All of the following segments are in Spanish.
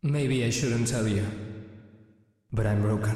Maybe I shouldn't tell you, but I'm broken.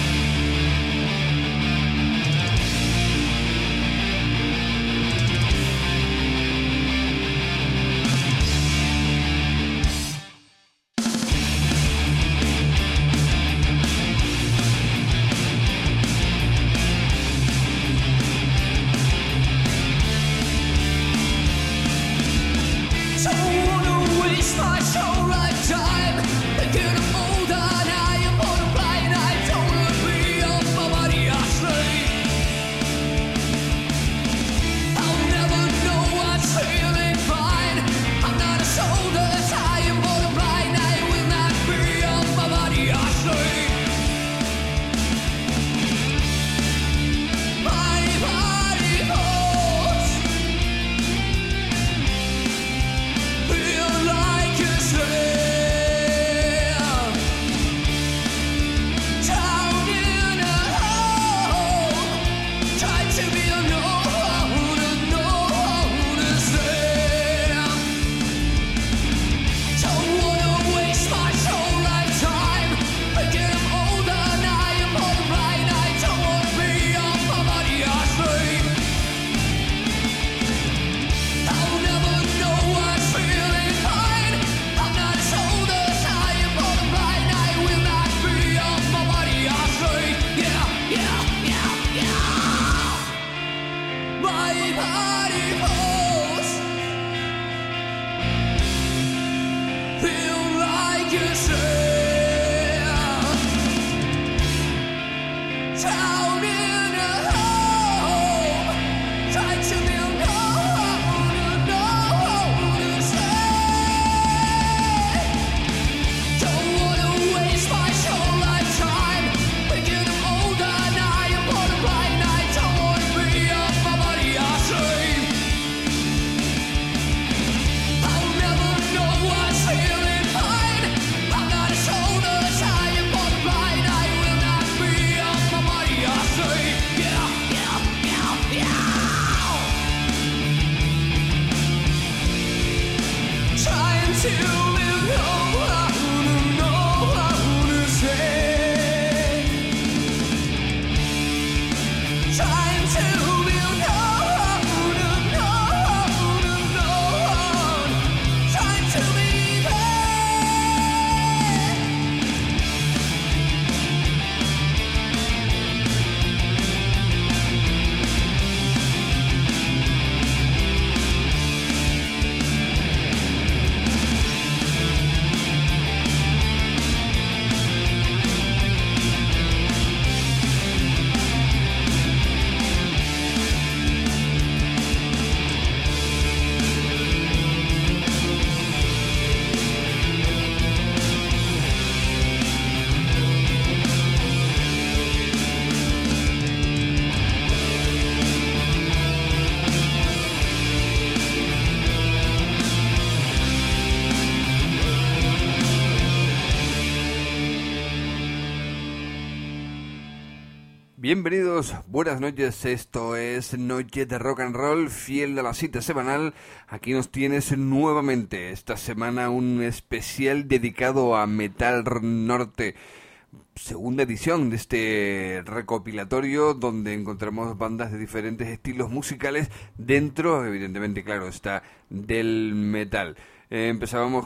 Bienvenidos, buenas noches, esto es Noche de Rock and Roll, fiel de la cita semanal. Aquí nos tienes nuevamente, esta semana un especial dedicado a Metal Norte. Segunda edición de este recopilatorio donde encontramos bandas de diferentes estilos musicales dentro, evidentemente, claro, está del metal. Empezábamos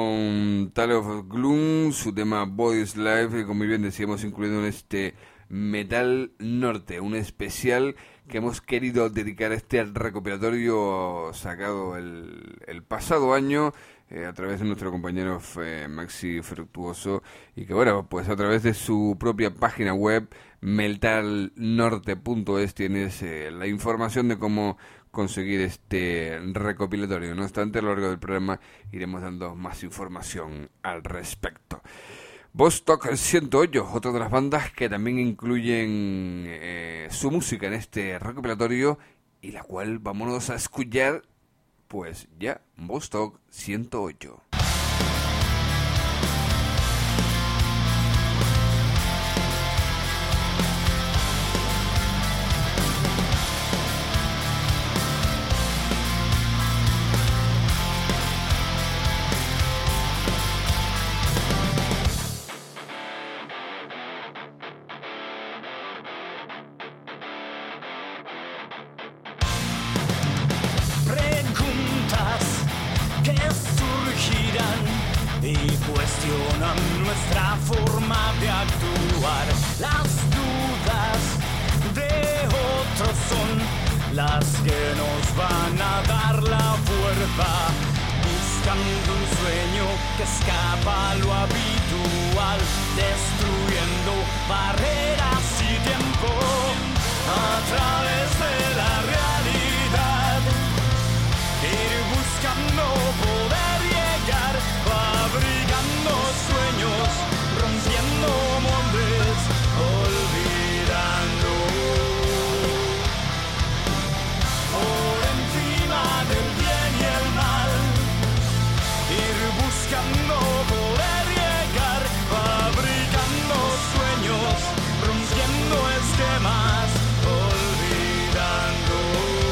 con Tale of Gloom, su tema Body's Life, como muy bien decíamos, incluido en este Metal Norte, un especial que hemos querido dedicar a este recopilatorio sacado el pasado año a través de nuestro compañero Maxi Fructuoso, y que bueno, pues a través de su propia página web metalnorte.es tienes la información de cómo conseguir este recopilatorio. No obstante, a lo largo del programa iremos dando más información al respecto. Vostok 108, otra de las bandas que también incluyen su música en este recopilatorio, y la cual vámonos a escuchar pues ya, Vostok 108. condicionan nuestra forma de actuar. Las dudas de otros son las que nos van a dar la fuerza, buscando un sueño que escapa a lo habitual, destruyendo barreras y tiempo a través de la realidad, ir buscando poder llegar, fabricando sueños, rompiendo moldes, olvidando por encima del bien y el mal, ir buscando poder llegar, fabricando sueños, rompiendo esquemas, olvidando.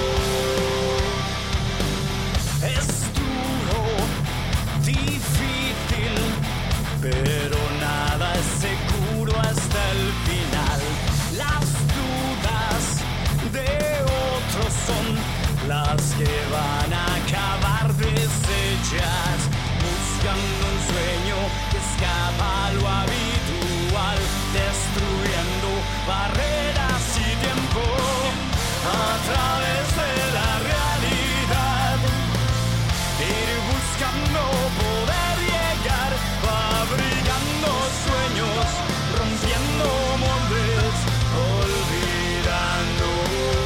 Es duro, difícil, pero nada es seguro hasta el final. Las dudas de otros son las que van a acabar deshechas, buscando un sueño que escapa a lo habitual, destruyendo barreras y tiempo a través de la realidad, ir buscando poder llegar, fabricando sueños, rompiendo moldes, olvidando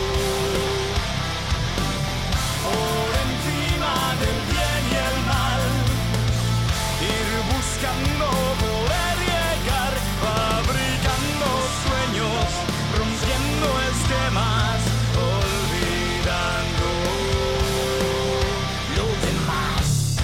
por encima del bien y el mal, ir buscando poder llegar, fabricando sueños, rompiendo esquemas, olvidando lo demás.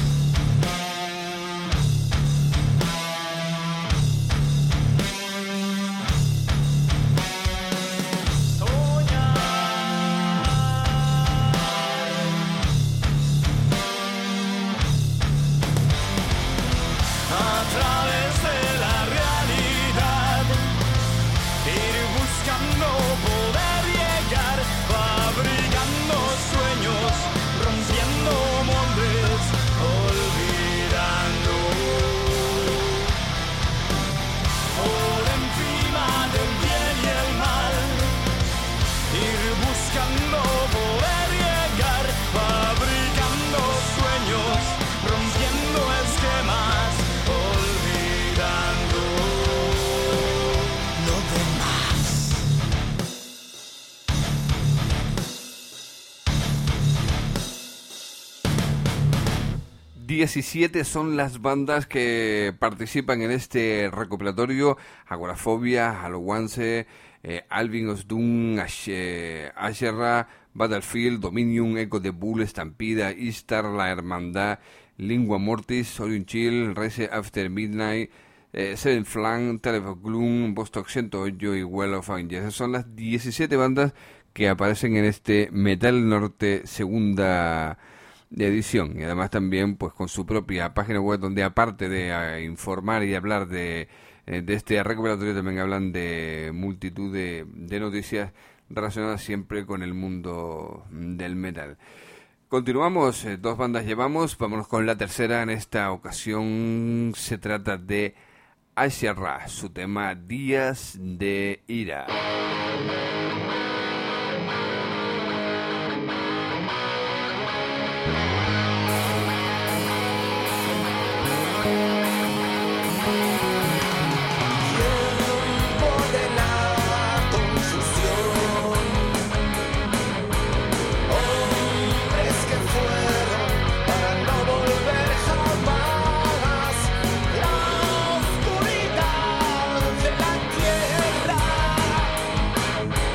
A través de la realidad, ir buscando poder llegar, fabricando sueños, rompiendo moldes, olvidando por encima del bien y el mal, ir buscando poder llegar, fabricando sueños, rompiendo esquemas, olvidando lo demás. 17 son las bandas que participan en este recopilatorio: Agorafobia, Halloweense, Alvin Osdun, Asherra, Battlefield, Dominion, Echo the Bull, Estampida, Istar, La Hermandad, Lingua Mortis, Orion Chill, Rise After Midnight, Seven Flank, Telephone Gloom, Vostok 108 y Well of Angels. Esas son las 17 bandas que aparecen en este Metal Norte segunda edición, y además también pues con su propia página web, donde aparte de informar y hablar de este recopilatorio, también hablan de multitud de noticias relacionadas siempre con el mundo del metal. Continuamos, 2 bandas llevamos, vámonos con la tercera. En esta ocasión se trata de Asherra, su tema Días de Ira. La oscuridad de la tierra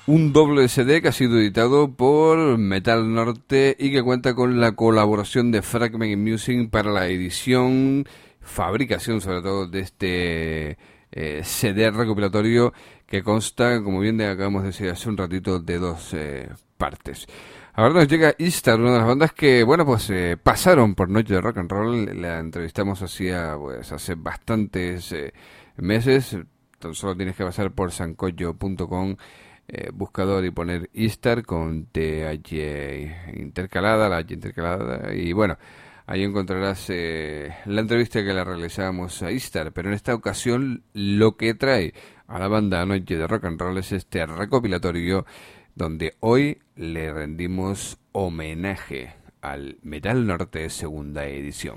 Un doble CD que ha sido editado por Metal Norte y que cuenta con la colaboración de Fragment Music para la edición, fabricación sobre todo de este CD recopilatorio que consta, como bien acabamos de decir hace un ratito, de dos partes. Ahora nos llega Istar, una de las bandas que, bueno, pues pasaron por Noche de Rock and Roll. La entrevistamos hace bastantes meses. Tan solo tienes que pasar por sancoyo.com, buscador, y poner Istar con TH intercalada, la H intercalada, y bueno, ahí encontrarás la entrevista que le realizamos a Istar. Pero en esta ocasión lo que trae a la banda Noche de Rock and Roll es este recopilatorio donde hoy le rendimos homenaje al Metal Norte segunda edición.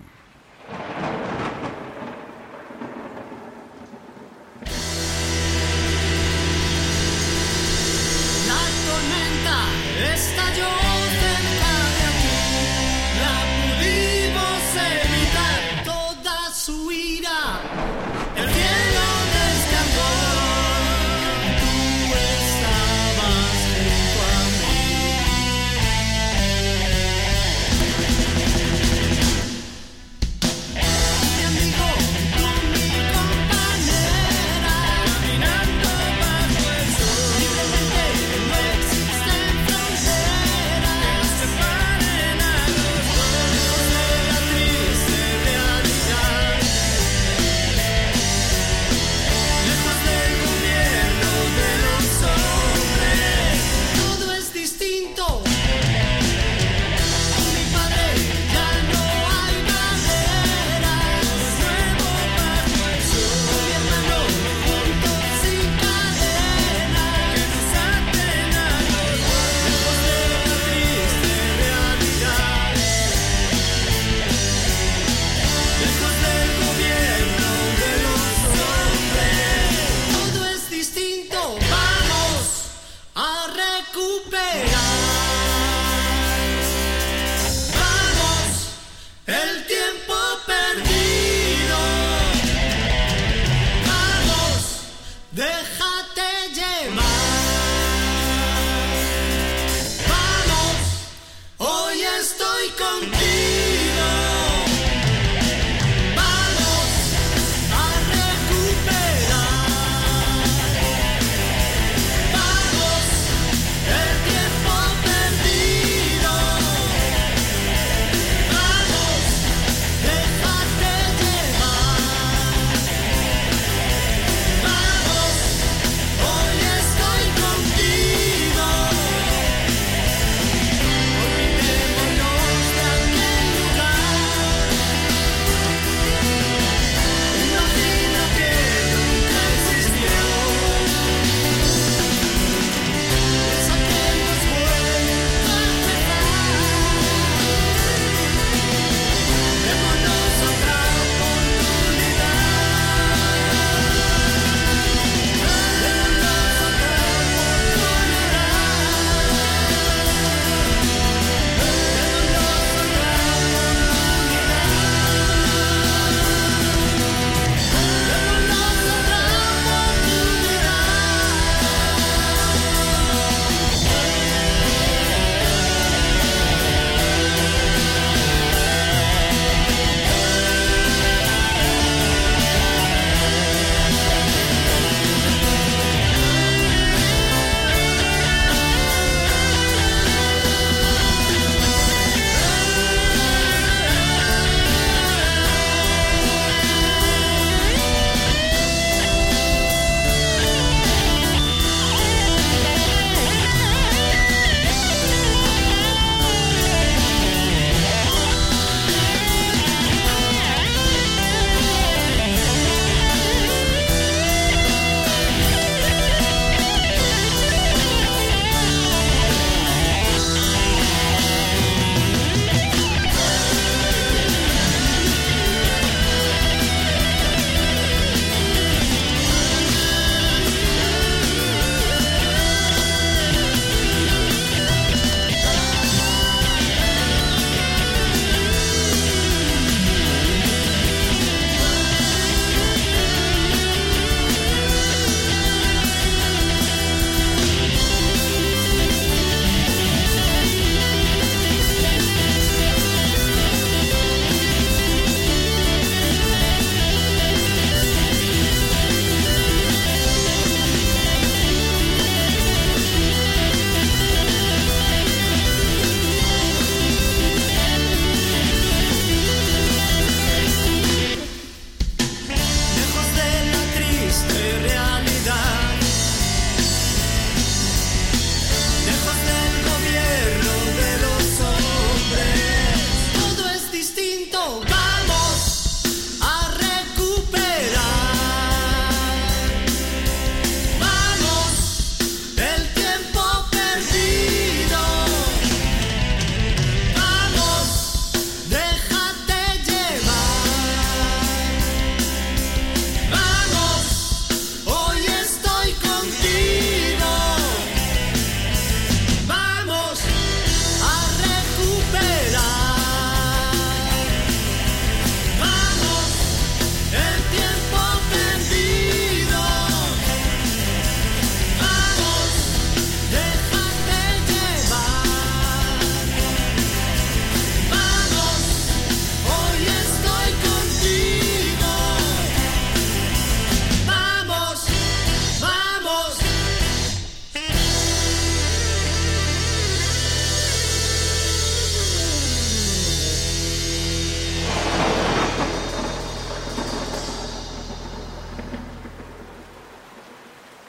La tormenta estalló cerca de aquí, la pudimos evitar toda su ira, el cielo descargó, tú estabas junto a mí. Mi amigo, tú mi compañera, caminando bajo el sol, libremente no existen fronteras que nos separen a los dos, lejos de la triste realidad, lejos del gobierno de los hombres, todo es distinto. Con mi padre ya no hay barreras, nuevo bajo el sol, gobernando juntos sin cadenas que nos aten a los dos, lejos de la triste realidad, lejos del gobierno de los hombres, todo es distinto. Vamos a recuperar, vamos, el tiempo perdido, vamos, déjate llevar, vamos, hoy estoy contigo, vamos a recuperar, vamos, el tiempo perdido, vamos, déjate llevar, vamos, hoy estoy contigo, olvidémonos de aquel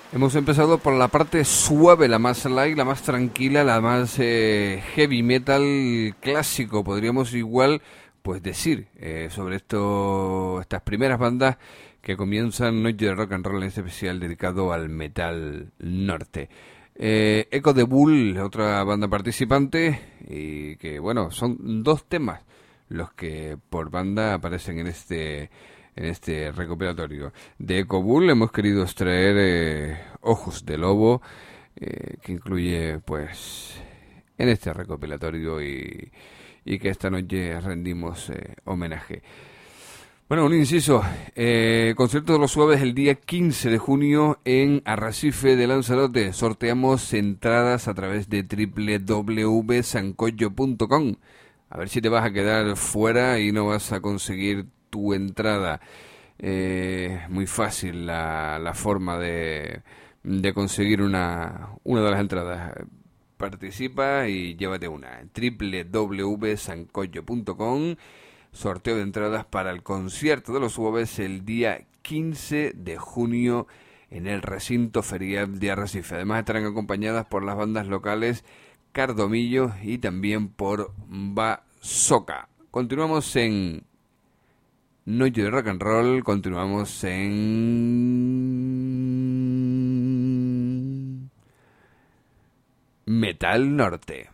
Hemos empezado por la parte suave, la más light, la más tranquila, la más heavy metal clásico, podríamos igual pues decir, sobre estas primeras bandas que comienzan Noche de Rock and Roll, en este especial dedicado al metal norte. Echo the Bull, otra banda participante, y que bueno, son 2 temas los que por banda aparecen en este recopilatorio. De Echo Bull hemos querido extraer Ojos de Lobo, que incluye pues en este recopilatorio y que esta noche rendimos homenaje. Bueno, un inciso, concierto de los suaves el día 15 de junio en Arrecife de Lanzarote. Sorteamos entradas a través de www.sancoyo.com. A ver si te vas a quedar fuera y no vas a conseguir tu entrada. Muy fácil la forma de conseguir una de las entradas. Participa y llévate una. www.sancoyo.com. Sorteo de entradas para el concierto de los suaves el día 15 de junio en el recinto ferial de Arrecife. Además estarán acompañadas por las bandas locales Cardomillo y también por Basoca. Continuamos en Noche de Rock and Roll, continuamos en Metal Norte.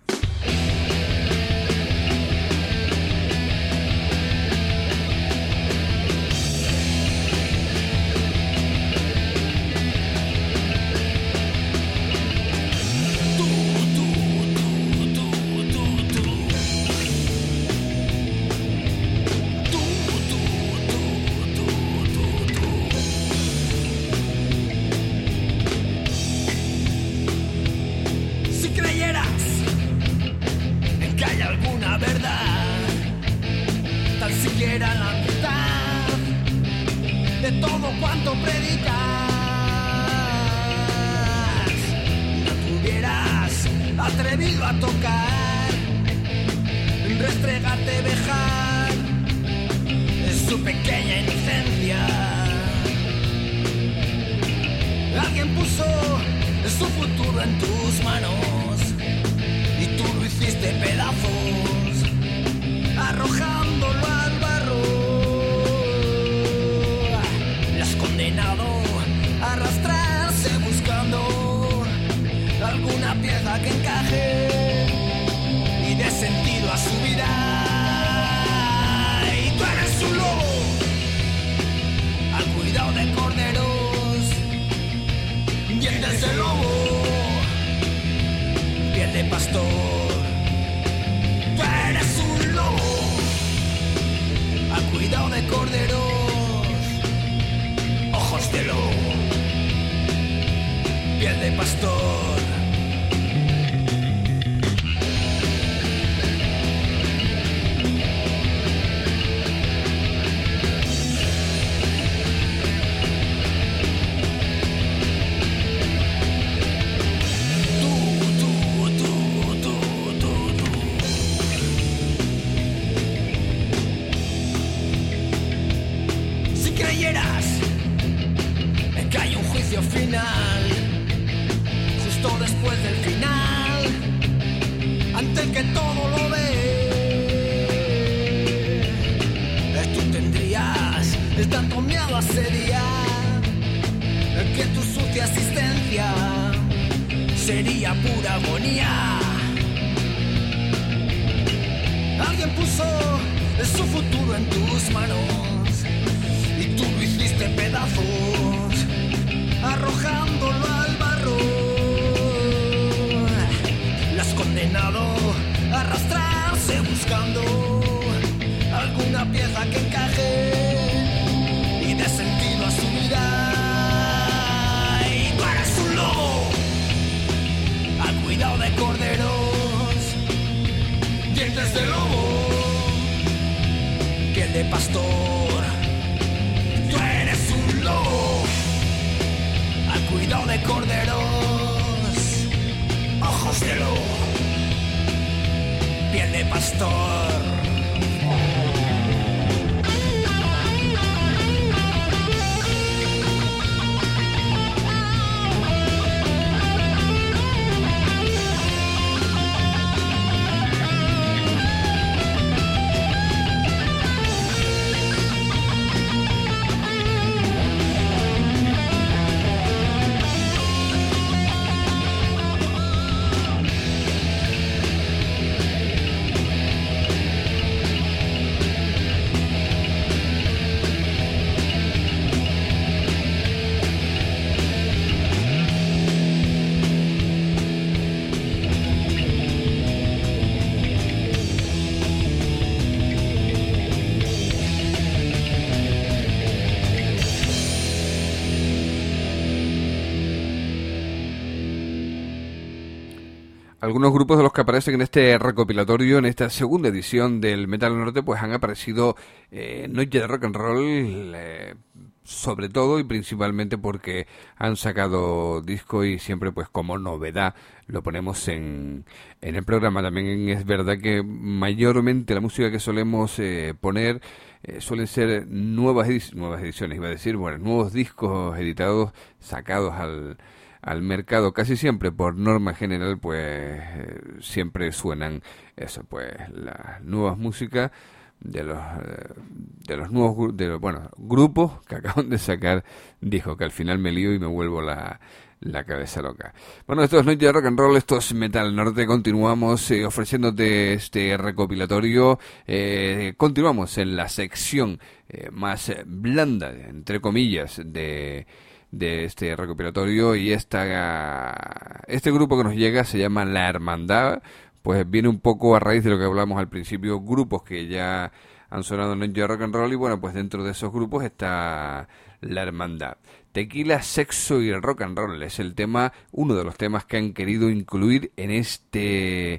Algunos grupos de los que aparecen en este recopilatorio, en esta segunda edición del Metal Norte, pues han aparecido Noche de Rock and Roll, sobre todo y principalmente porque han sacado disco y siempre pues como novedad lo ponemos en el programa. También es verdad que mayormente la música que solemos poner suelen ser nuevas ediciones, iba a decir, bueno, nuevos discos editados, sacados al mercado. Casi siempre, por norma general, pues siempre suenan eso, pues las nuevas músicas de los nuevos grupos que acaban de sacar discos, que al final me lío y me vuelvo la cabeza loca. Bueno, esto es Noche de Rock and Roll, esto es Metal Norte. Continuamos ofreciéndote este recopilatorio. Continuamos en la sección más blanda, entre comillas, de este recopilatorio, y este grupo que nos llega se llama La Hermandad. Pues viene un poco a raíz de lo que hablamos al principio, grupos que ya han sonado en Noche de Rock and Roll, y bueno, pues dentro de esos grupos está La Hermandad. Tequila, sexo y rock and roll es el tema, uno de los temas que han querido incluir en este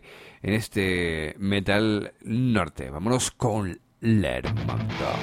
Metal Norte. Vámonos con La Hermandad.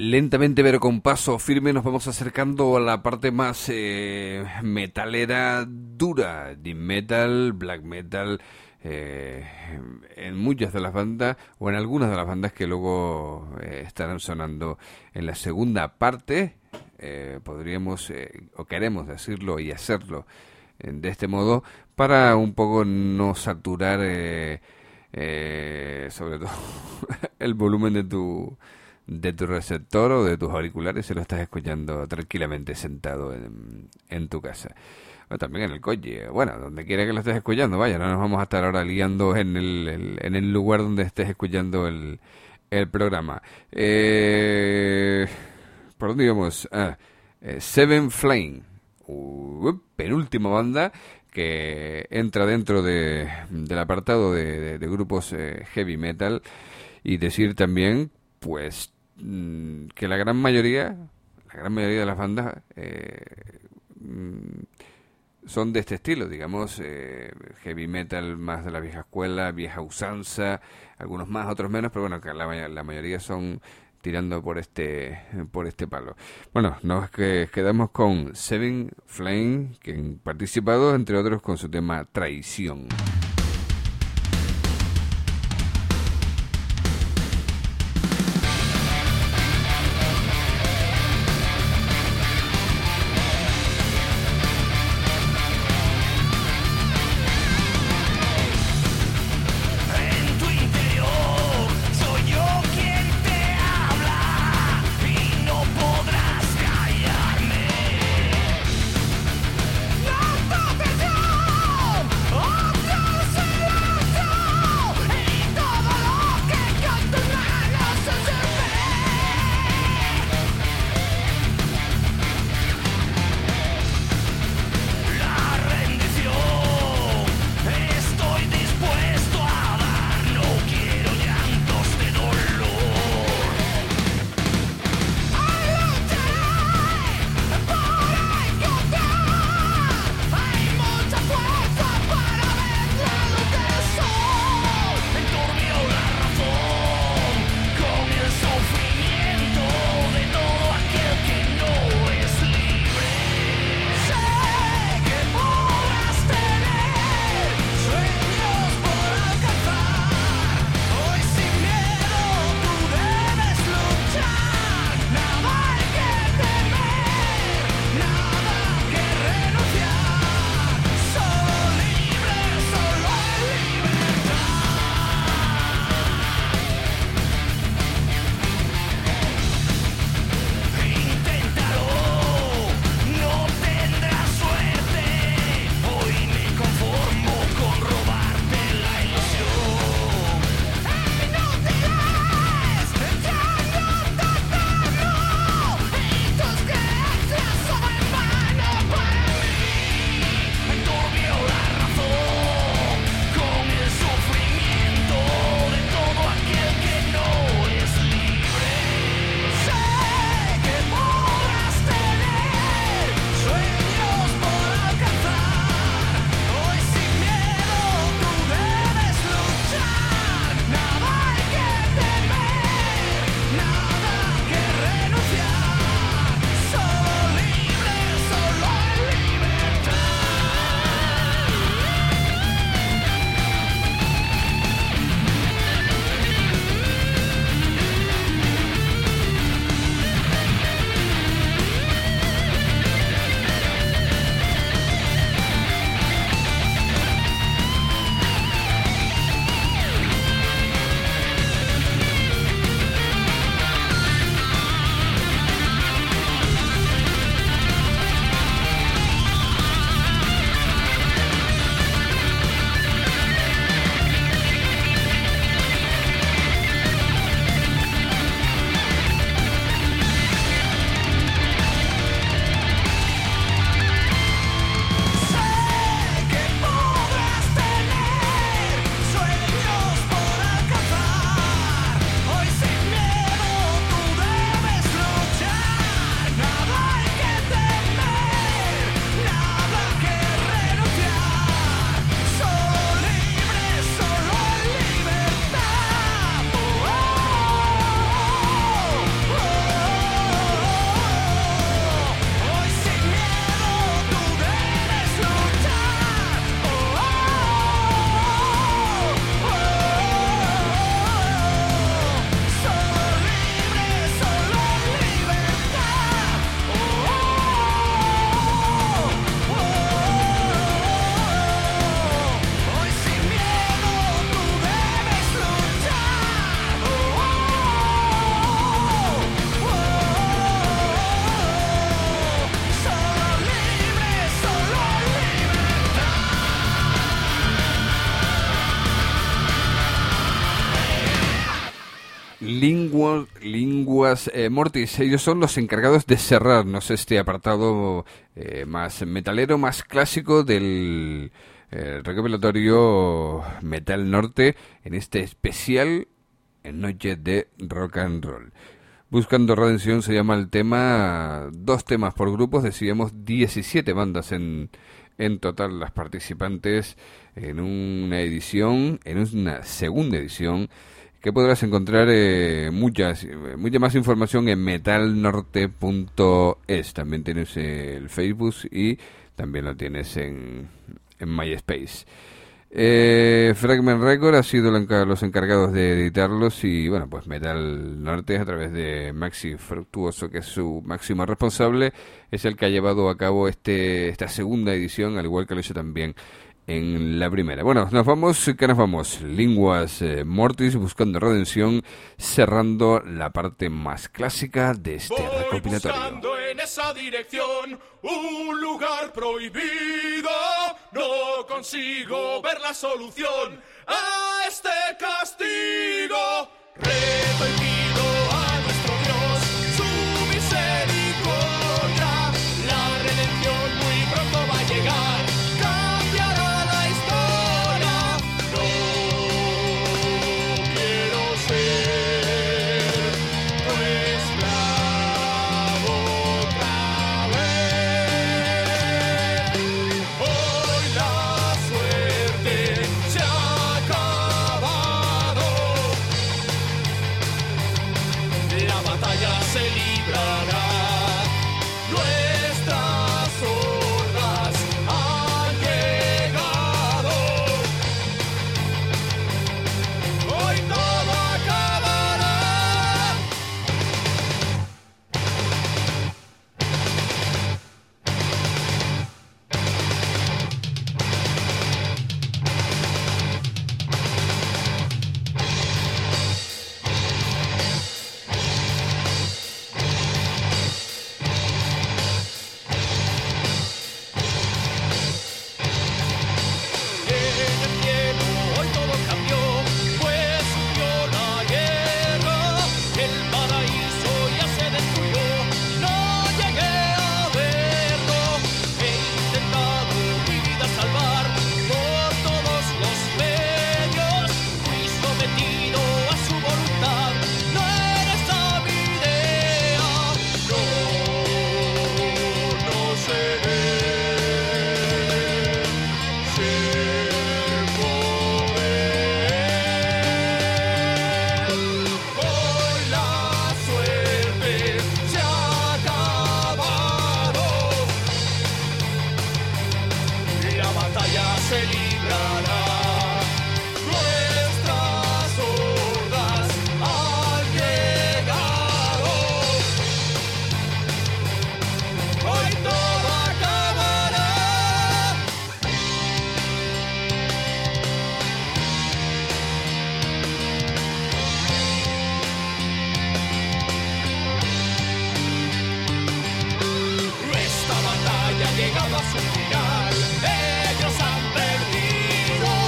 lentamente pero con paso firme nos vamos acercando a la parte más metalera dura, death metal, black metal, en muchas de las bandas o en algunas de las bandas que luego estarán sonando en la segunda parte. Podríamos o queremos decirlo y hacerlo de este modo para un poco no saturar sobre todo el volumen de tu receptor o de tus auriculares si lo estás escuchando tranquilamente sentado en tu casa o también en el coche, bueno, donde quiera que lo estés escuchando, vaya, no nos vamos a estar ahora liando en el lugar donde estés escuchando el programa. ¿Por dónde íbamos? Seven Flame, penúltima banda que entra dentro del apartado de grupos heavy metal, y decir también pues que la gran mayoría de las bandas son de este estilo, digamos, heavy metal más de la vieja escuela, vieja usanza, algunos más, otros menos, pero bueno, que la mayoría son tirando por este palo. Bueno, nos quedamos con Seven Flame, que han participado, entre otros, con su tema Traición. En tu interior soy yo quien te habla y no podrás callarme. No toques yo, oh Dios. Linguas Mortis. Ellos son los encargados de cerrarnos este apartado más metalero, más clásico del recopilatorio Metal Norte en este especial en Noche de Rock and Roll. Buscando Redención se llama el tema, 2 temas por grupos, decidimos 17 bandas en total las participantes en una edición, en una segunda edición, que podrás encontrar mucha más información en metalnorte.es. También tienes el Facebook y también lo tienes en MySpace. Fragment Record ha sido los encargados de editarlos y bueno, pues Metal Norte a través de Maxi Fructuoso, que es su máximo responsable, es el que ha llevado a cabo esta segunda edición, al igual que lo hizo también en la primera. Bueno, nos vamos, Linguas Mortis, Buscando Redención, cerrando la parte más clásica de este recopilatorio. Buscando en esa dirección un lugar prohibido, no consigo ver la solución a este castigo. Reto y pido a nuestro Dios su misericordia, la redención muy pronto va a llegar. Llegado a su final, ellos han perdido.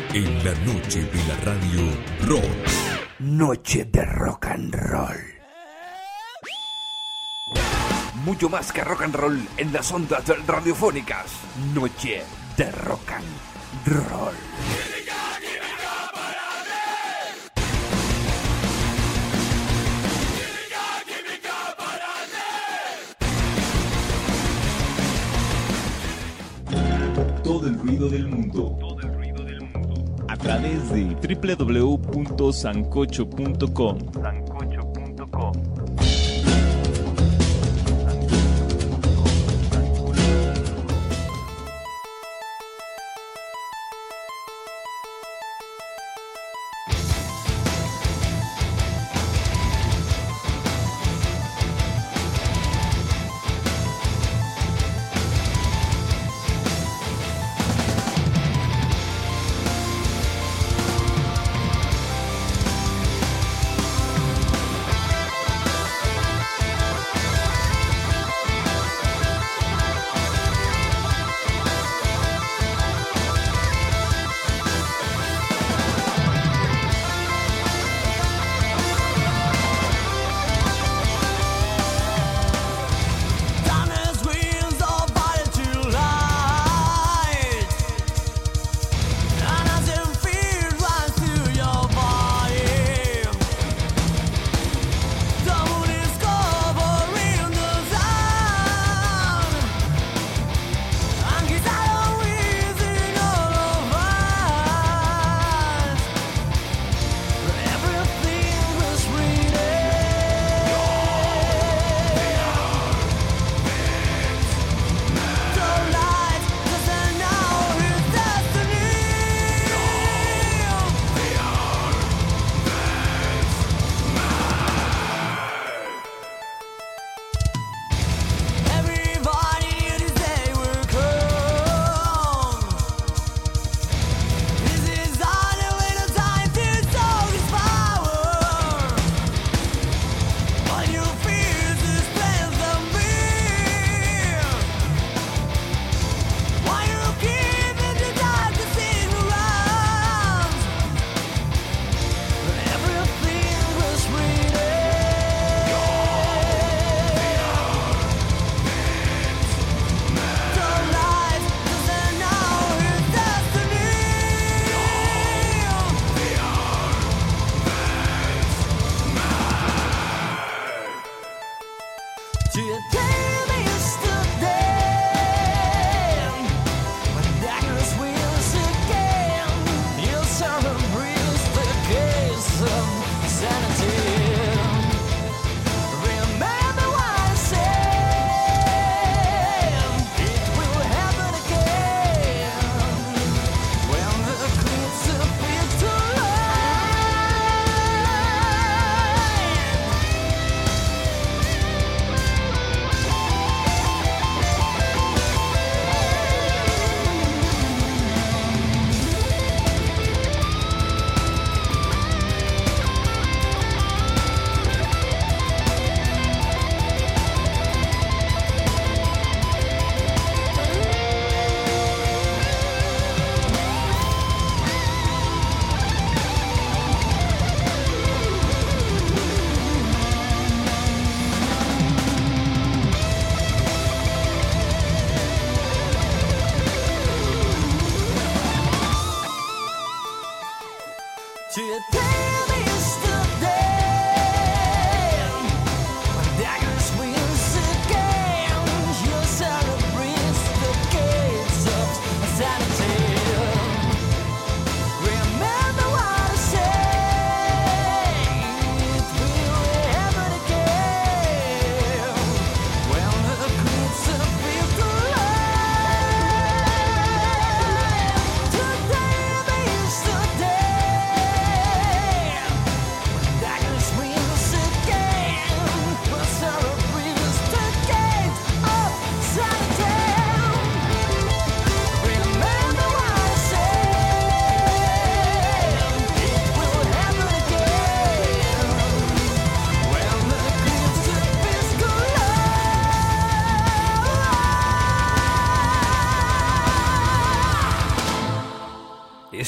En la noche de la radio rock. Noche de rock and roll. Mucho más que rock and roll en las ondas radiofónicas. Noche de rock and roll. Todo el ruido del mundo. A través de www.sancocho.com.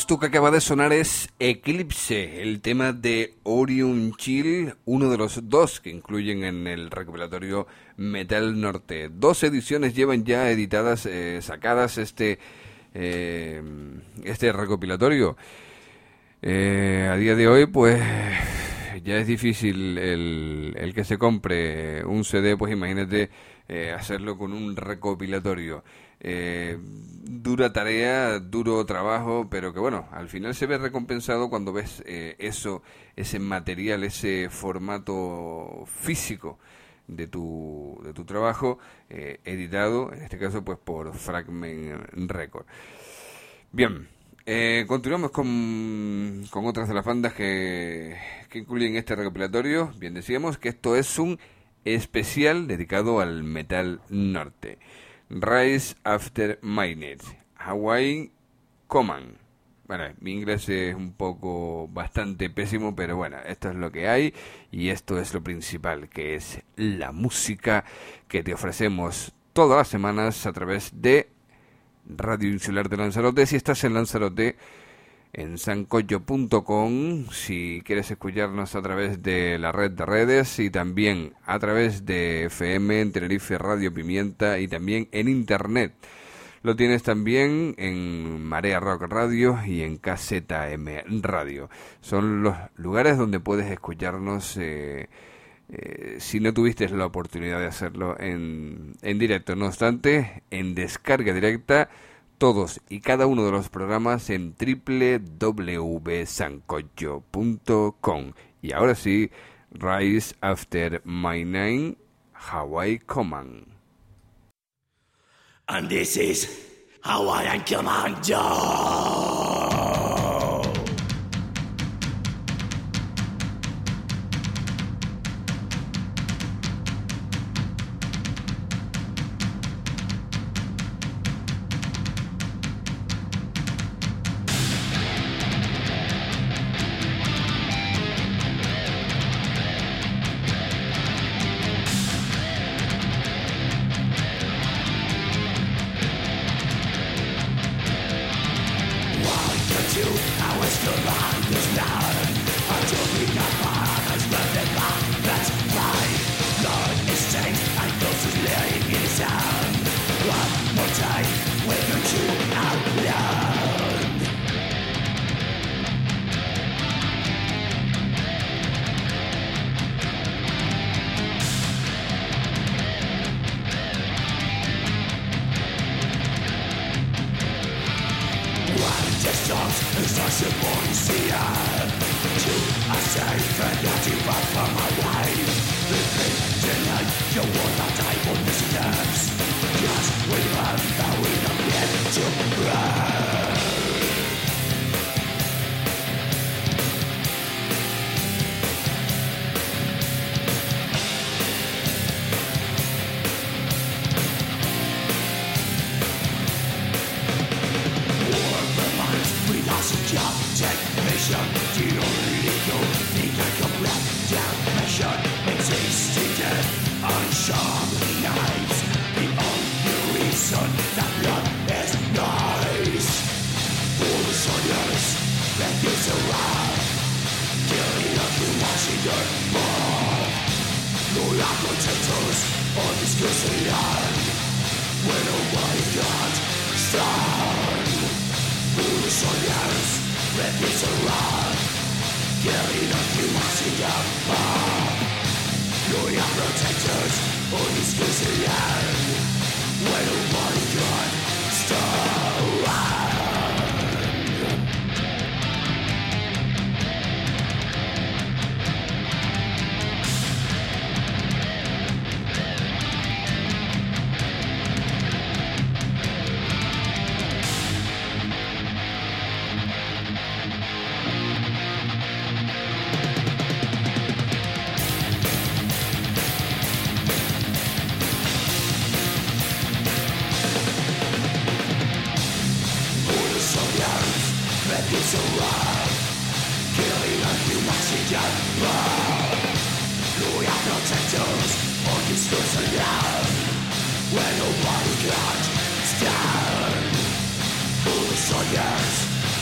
Esto que acaba de sonar es Eclipse, el tema de Orion Chill, uno de los dos que incluyen en el recopilatorio Metal Norte. 2 ediciones llevan ya editadas, sacadas este recopilatorio. A día de hoy, pues ya es difícil el que se compre un CD, pues imagínate hacerlo con un recopilatorio. Dura tarea, duro trabajo, pero que bueno, al final se ve recompensado cuando ves ese material, ese formato físico de tu trabajo, editado, en este caso pues por Fragment Record. Bien, continuamos con otras de las bandas que incluyen este recopilatorio. Bien, decíamos que esto es un especial dedicado al Metal Norte. Rise After Midnight, Hawaii Command. Bueno, mi inglés es bastante pésimo, pero bueno, esto es lo que hay y esto es lo principal, que es la música que te ofrecemos todas las semanas a través de Radio Insular de Lanzarote. Si estás en Lanzarote, en sancocho.com, si quieres escucharnos a través de la red de redes y también a través de FM en Tenerife, Radio Pimienta y también en internet. Lo tienes también en Marea Rock Radio y en KZM Radio. Son los lugares donde puedes escucharnos si no tuviste la oportunidad de hacerlo en directo. No obstante, en descarga directa, todos y cada uno de los programas en www.sancocho.com. Y ahora sí, Rise After Midnight, Hawaii Command. And this is Hawaiian Commando.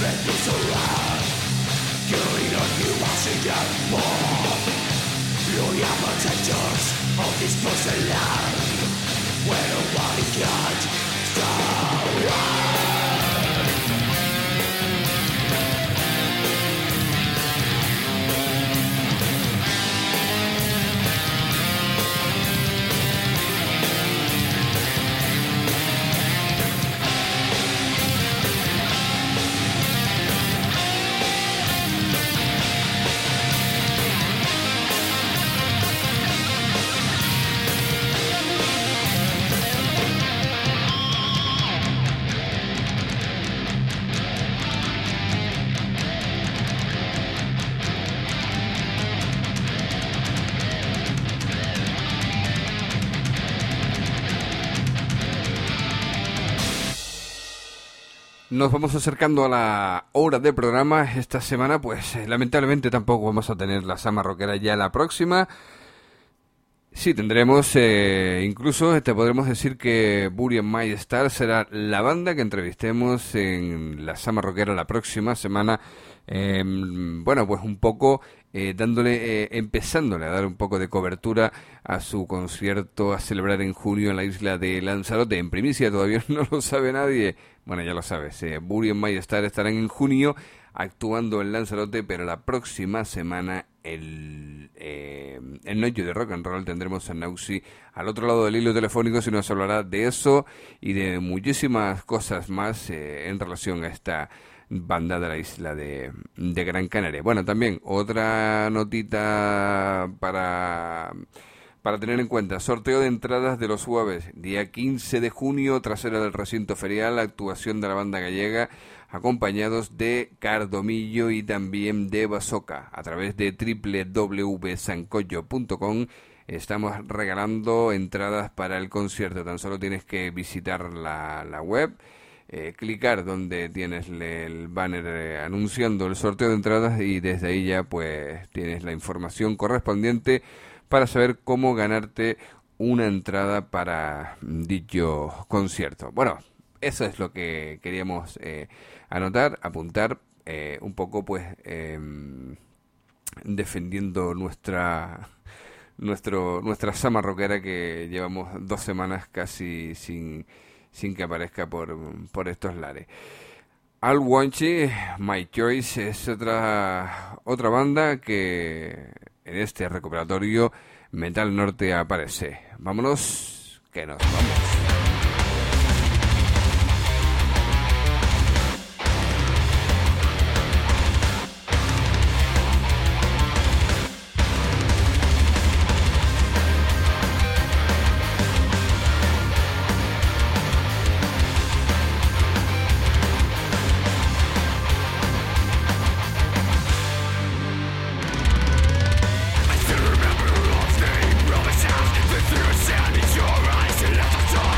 Nos vamos acercando a la hora de programa. Esta semana, pues lamentablemente tampoco vamos a tener la Sama Rockera ya la próxima. Sí, tendremos, incluso te podremos decir que Burial My Star será la banda que entrevistemos en la Sama Rockera la próxima semana. Bueno, pues un poco empezándole a dar un poco de cobertura a su concierto a celebrar en junio en la isla de Lanzarote. En primicia todavía no lo sabe nadie. Bueno, ya lo sabes, Burial My Star estarán en junio actuando en Lanzarote, pero la próxima semana el Noche de Rock and Roll tendremos a Nausi al otro lado del hilo telefónico, y nos hablará de eso y de muchísimas cosas más en relación a esta banda de la isla de Gran Canaria. Bueno, también otra notita para tener en cuenta: sorteo de entradas de los jueves, día 15 de junio, trasera del recinto ferial, actuación de la banda gallega, acompañados de Cardomillo y también de Basoca. A través de www.sancoyo.com estamos regalando entradas para el concierto. Tan solo tienes que visitar la web, clicar donde tienes el banner anunciando el sorteo de entradas, y desde ahí ya pues tienes la información correspondiente para saber cómo ganarte una entrada para dicho concierto. Bueno, eso es lo que queríamos apuntar, un poco pues defendiendo nuestra Sama Rockera, que llevamos 2 semanas casi sin que aparezca por estos lares. Al Wanchi, My Choice, es otra banda que en este recuperatorio Metal Norte aparece. Vámonos, que nos vamos. Remember all the name, promise out, the fear of sand in your eyes, and let the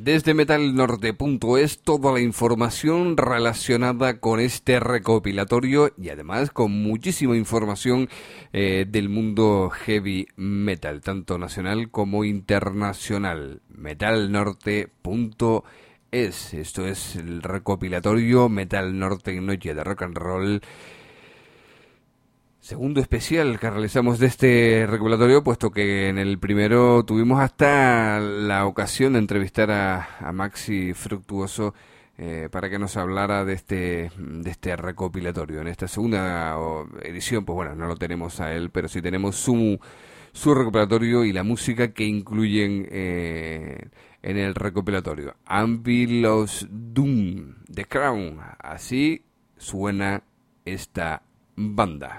desde metalnorte.es toda la información relacionada con este recopilatorio y además con muchísima información del mundo heavy metal, tanto nacional como internacional. metalnorte.es. Esto es el recopilatorio Metal Norte en Noche de Rock and Roll. Segundo especial que realizamos de este recopilatorio, puesto que en el primero tuvimos hasta la ocasión de entrevistar a Maxi Fructuoso para que nos hablara de este recopilatorio. En esta segunda edición, pues bueno, no lo tenemos a él, pero sí tenemos su recopilatorio y la música que incluyen en el recopilatorio. Anvil of Doom, The Crown. Así suena esta banda.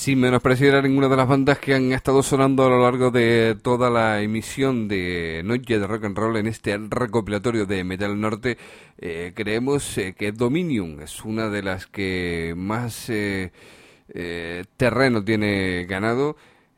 sin menospreciar a ninguna de las bandas que han estado sonando a lo largo de toda la emisión de Noche de Rock and Roll en este recopilatorio de Metal Norte, creemos que Dominion es una de las que más terreno tiene ganado.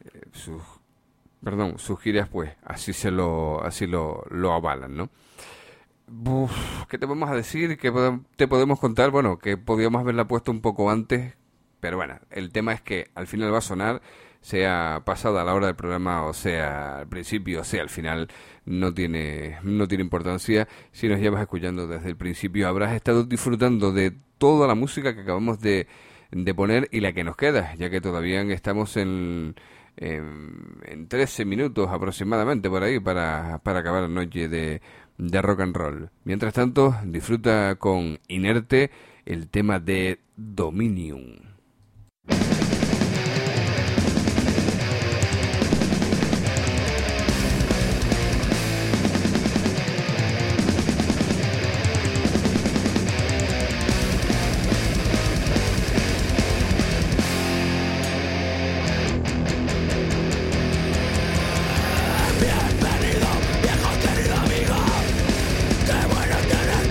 Sus giras, pues, así lo avalan, ¿no? ¿Qué te vamos a decir? ¿Qué te podemos contar? Bueno, que podíamos haberla puesto un poco antes, pero bueno, el tema es que al final va a sonar, sea pasada la hora del programa, o sea al principio, o sea al final, no tiene importancia. Si nos llevas escuchando desde el principio, habrás estado disfrutando de toda la música que acabamos de poner y la que nos queda, ya que todavía estamos en 13 minutos aproximadamente por ahí para acabar la noche de rock and roll. Mientras tanto, disfruta con Inerte el tema de Dominion.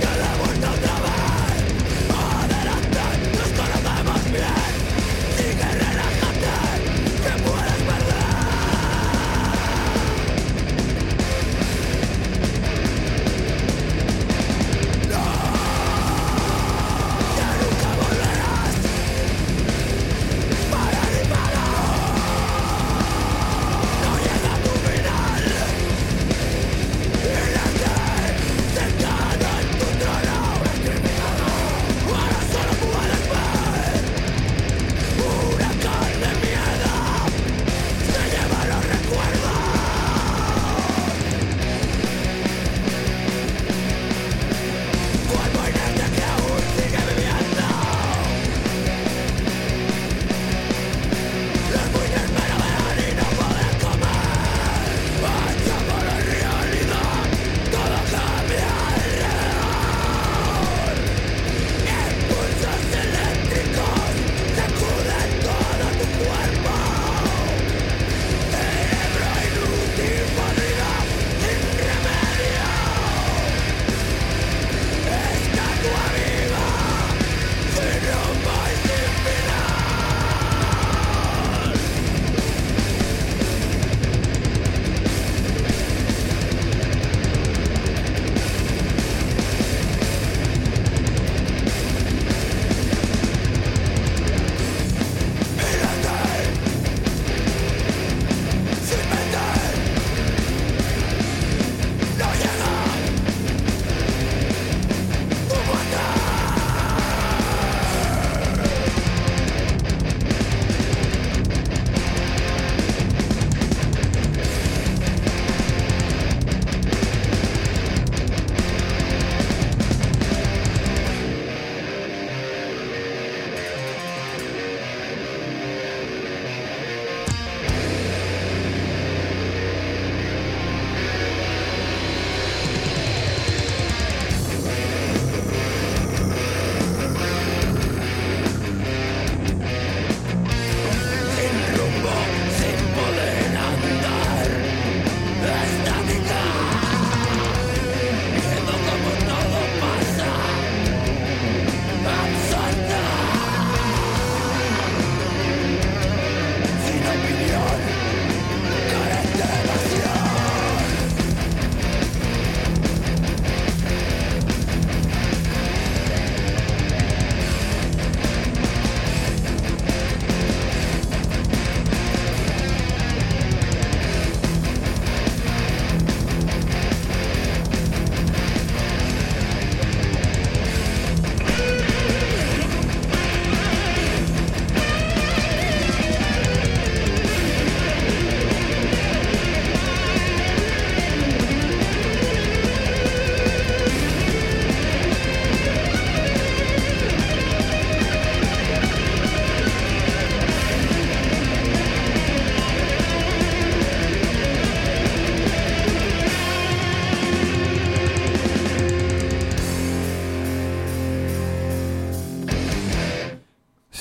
Sigue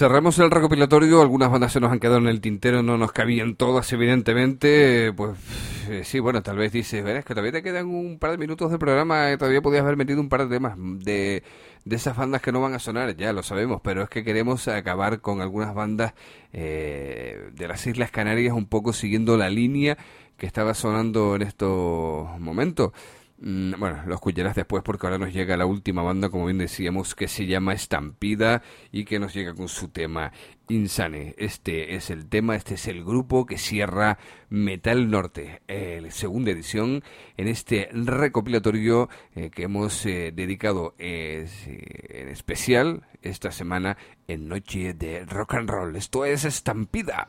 Cerramos el recopilatorio, algunas bandas se nos han quedado en el tintero, no nos cabían todas evidentemente, pues sí, bueno, tal vez dices, verás que todavía te quedan un par de minutos de programa, todavía podías haber metido un par de temas de esas bandas que no van a sonar, ya lo sabemos, pero es que queremos acabar con algunas bandas de las Islas Canarias un poco siguiendo la línea que estaba sonando en estos momentos. Bueno, lo escucharás después porque ahora nos llega la última banda, como bien decíamos, que se llama Estampida y que nos llega con su tema Insane. Este es el tema, este es el grupo que cierra Metal Norte, segunda edición en este recopilatorio que hemos dedicado en especial esta semana en Noche de Rock and Roll. Esto es Estampida.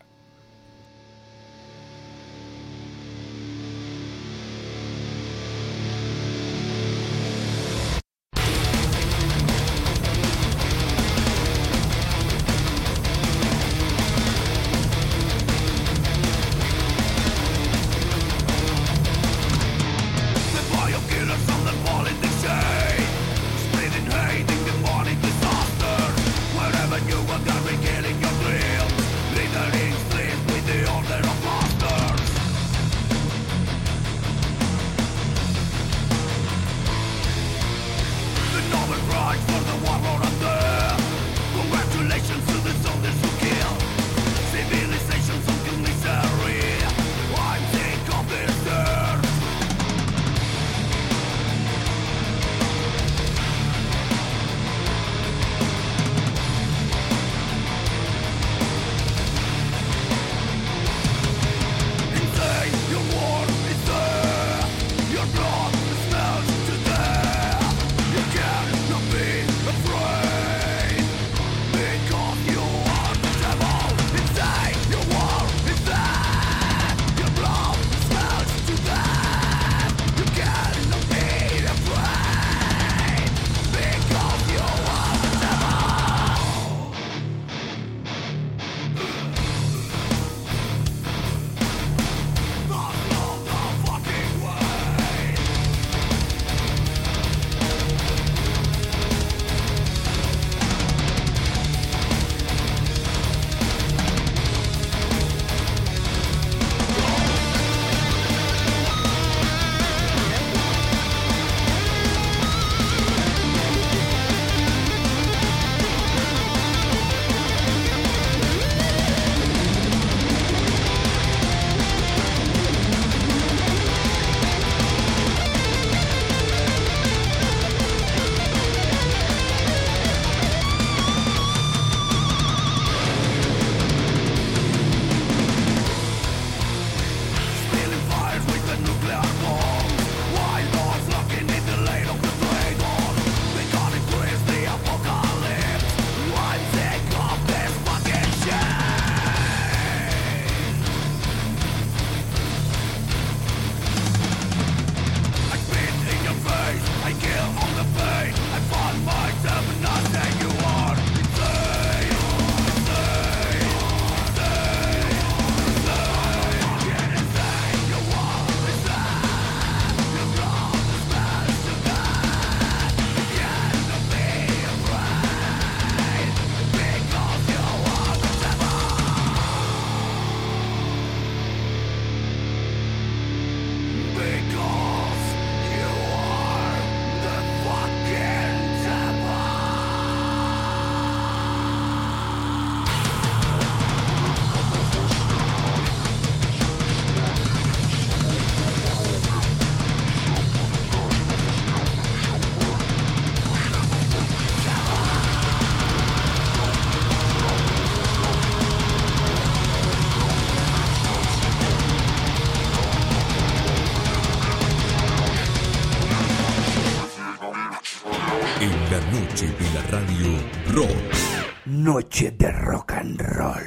La noche de la radio rock. Noche de rock and roll.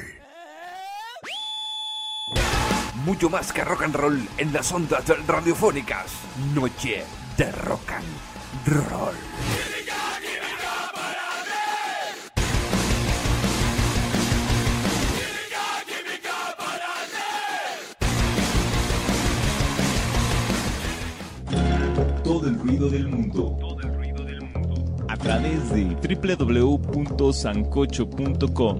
Mucho más que rock and roll en las ondas radiofónicas. Noche de rock and roll. Todo el ruido del mundo. través de www.sancocho.com.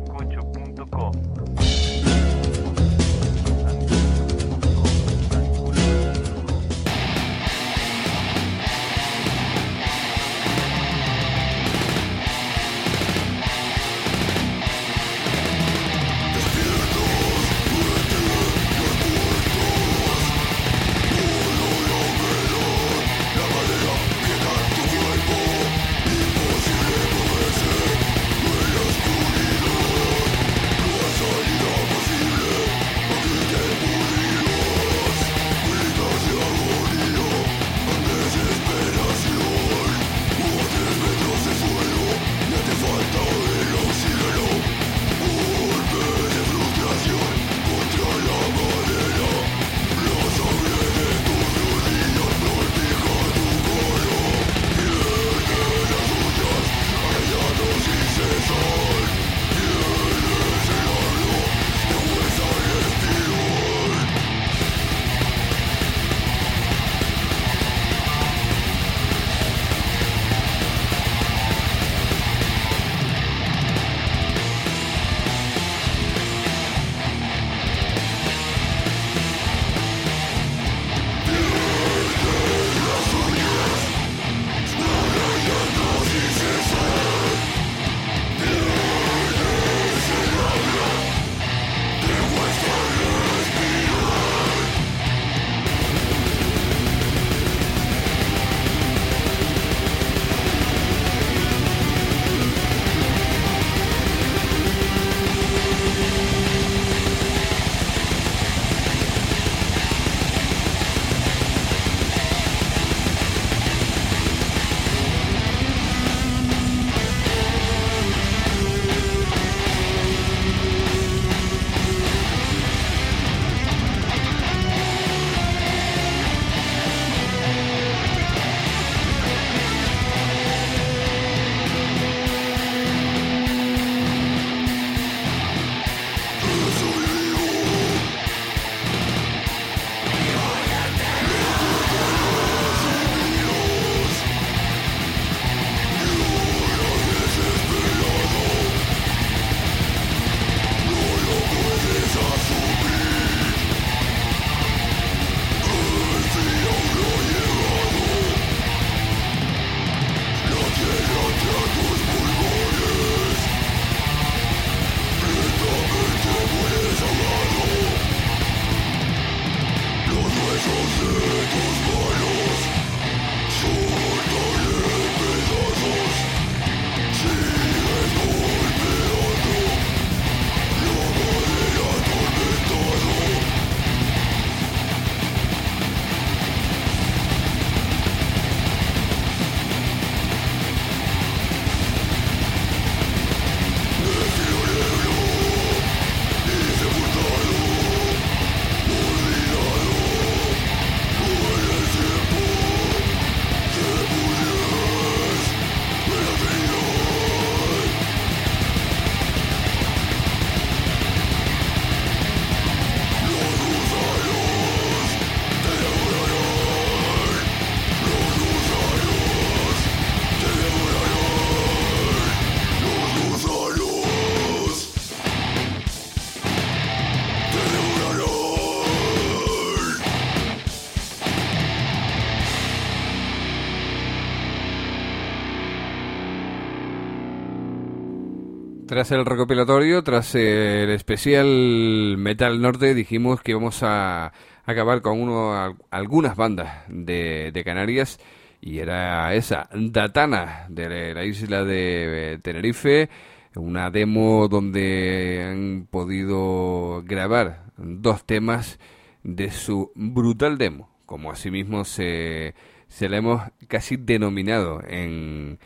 Tras el recopilatorio, tras el especial Metal Norte, dijimos que íbamos a acabar con algunas bandas de Canarias, y era esa, Datana, de la isla de Tenerife, una demo donde han podido grabar 2 temas de su brutal demo, como asimismo se la hemos casi denominado en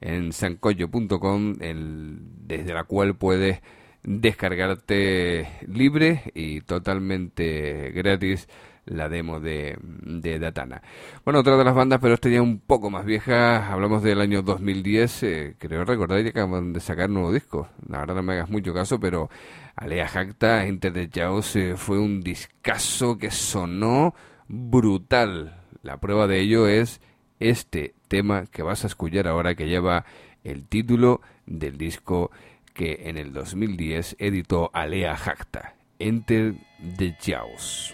sancocho.com, desde la cual puedes descargarte libre y totalmente gratis la demo de Datana. Bueno, otra de las bandas, pero esta ya un poco más vieja, hablamos del año 2010, creo recordar que acaban de sacar un nuevo disco. La verdad no me hagas mucho caso, pero Alea Jacta, Enter the Chaos, fue un discazo que sonó brutal. La prueba de ello es este tema que vas a escuchar ahora, que lleva el título del disco que en el 2010 editó Alea Jacta, Enter the Jaws.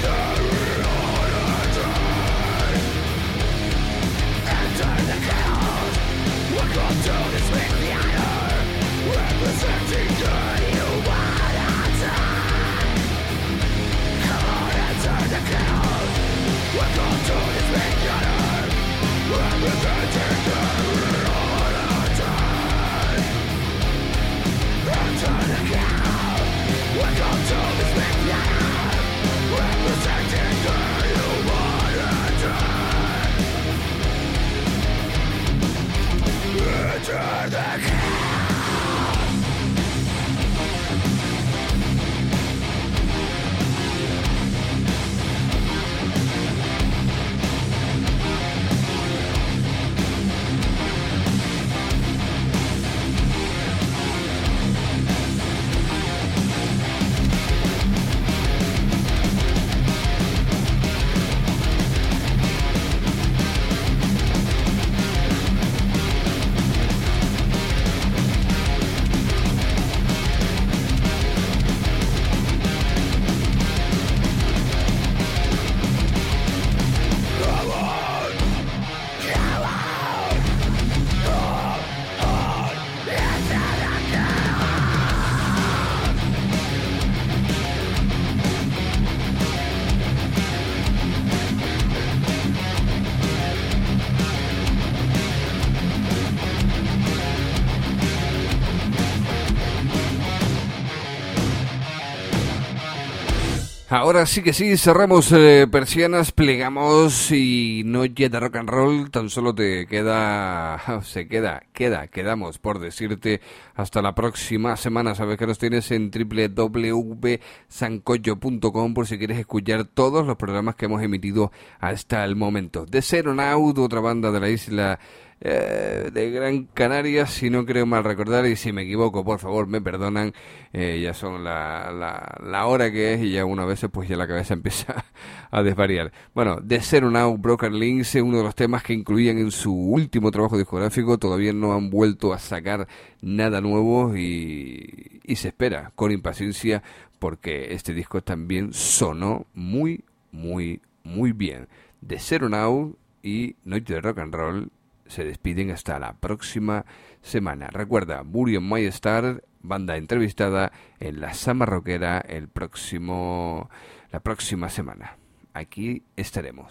Enter the chaos. Ahora sí que sí, cerramos persianas, plegamos y noche de rock and roll. Tan solo te quedamos por decirte hasta la próxima semana. Sabes que nos tienes en www.sancocho.com por si quieres escuchar todos los programas que hemos emitido hasta el momento. The Zeronaut, otra banda de la isla de Gran Canaria, si no creo mal recordar, y si me equivoco, por favor, me perdonan. Ya son la hora que es y ya una vez pues ya la cabeza empieza a desvariar. Bueno, The Zeronaut, Broken Links, es uno de los temas que incluían en su último trabajo discográfico. Todavía no han vuelto a sacar nada nuevo y se espera con impaciencia porque este disco también sonó muy bien. The Zeronaut y Noche de Rock and Roll se despiden hasta la próxima semana. Recuerda, Burial My Star, banda entrevistada en la Sama Rockera la próxima semana. Aquí estaremos.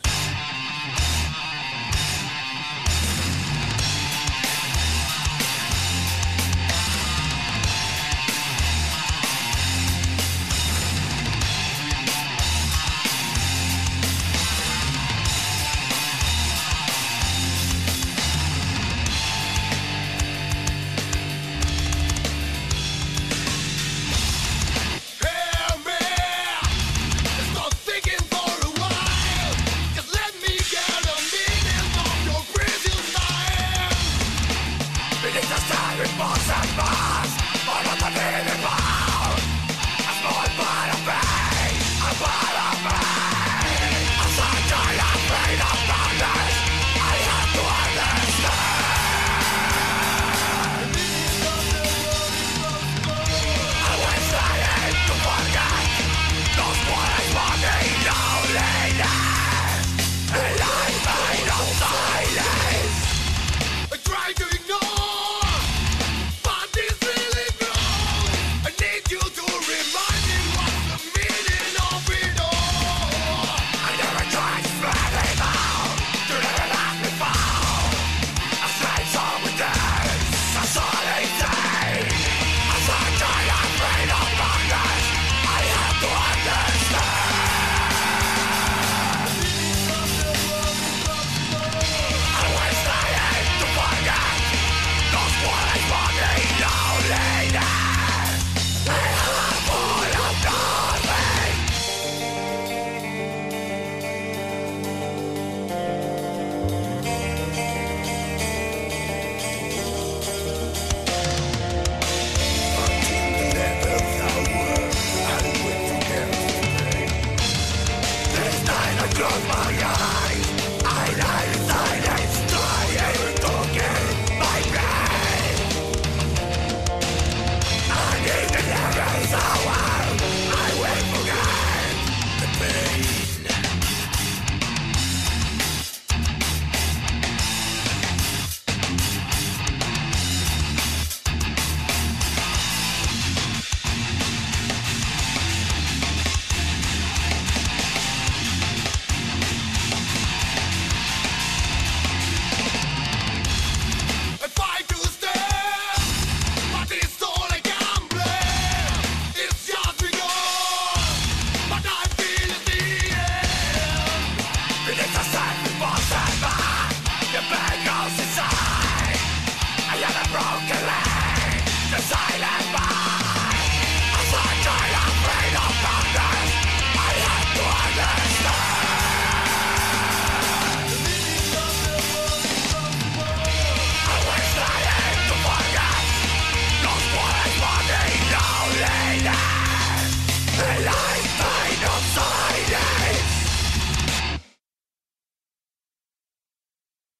Silence